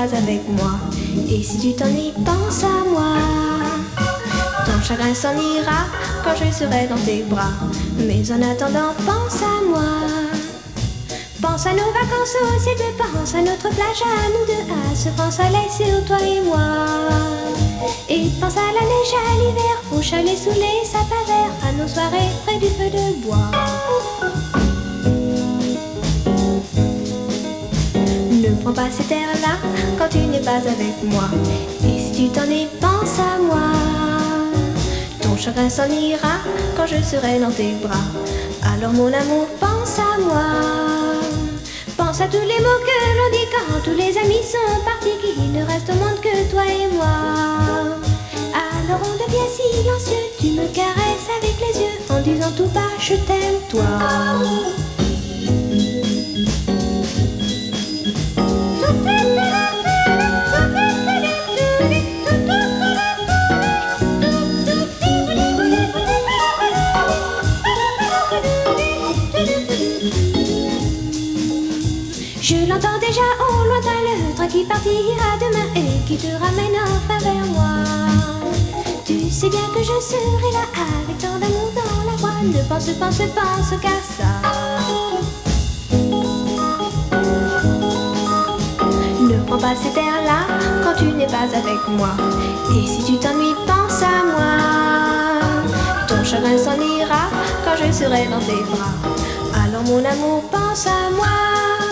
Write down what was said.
pas avec moi. Et si tu t'ennuies, pense à moi. Ton chagrin s'en ira quand je serai dans tes bras. Mais en attendant, pense à moi. Pense à nos vacances au ciel bleu, pense à notre plage à nous deux, à ce franc soleil sur toi et moi. Et pense à la neige à l'hiver, au chalet sous les sapins verts, à nos soirées près du feu de bois. Ne prends pas cet air-là quand tu n'es pas avec moi. Et si tu t'ennuies, pense à moi. Ton chagrin s'en ira quand je serai dans tes bras. Alors mon amour, pense à moi. Pense à tous les mots que l'on dit quand tous les amis sont partis, qu'il ne reste au monde que toi et moi. Alors on devient silencieux, tu me caresses avec les yeux en disant tout bas je t'aime toi. Je l'entends déjà au lointain, le train qui partira demain et qui te ramène enfin vers moi. Tu sais bien que je serai là avec tant d'amour dans la voix. Ne pense qu'à ça. Ne prends pas cet air-là quand tu n'es pas avec moi. Et si tu t'ennuies, pense à moi. Ton chagrin s'en ira quand je serai dans tes bras. Alors mon amour, pense à moi.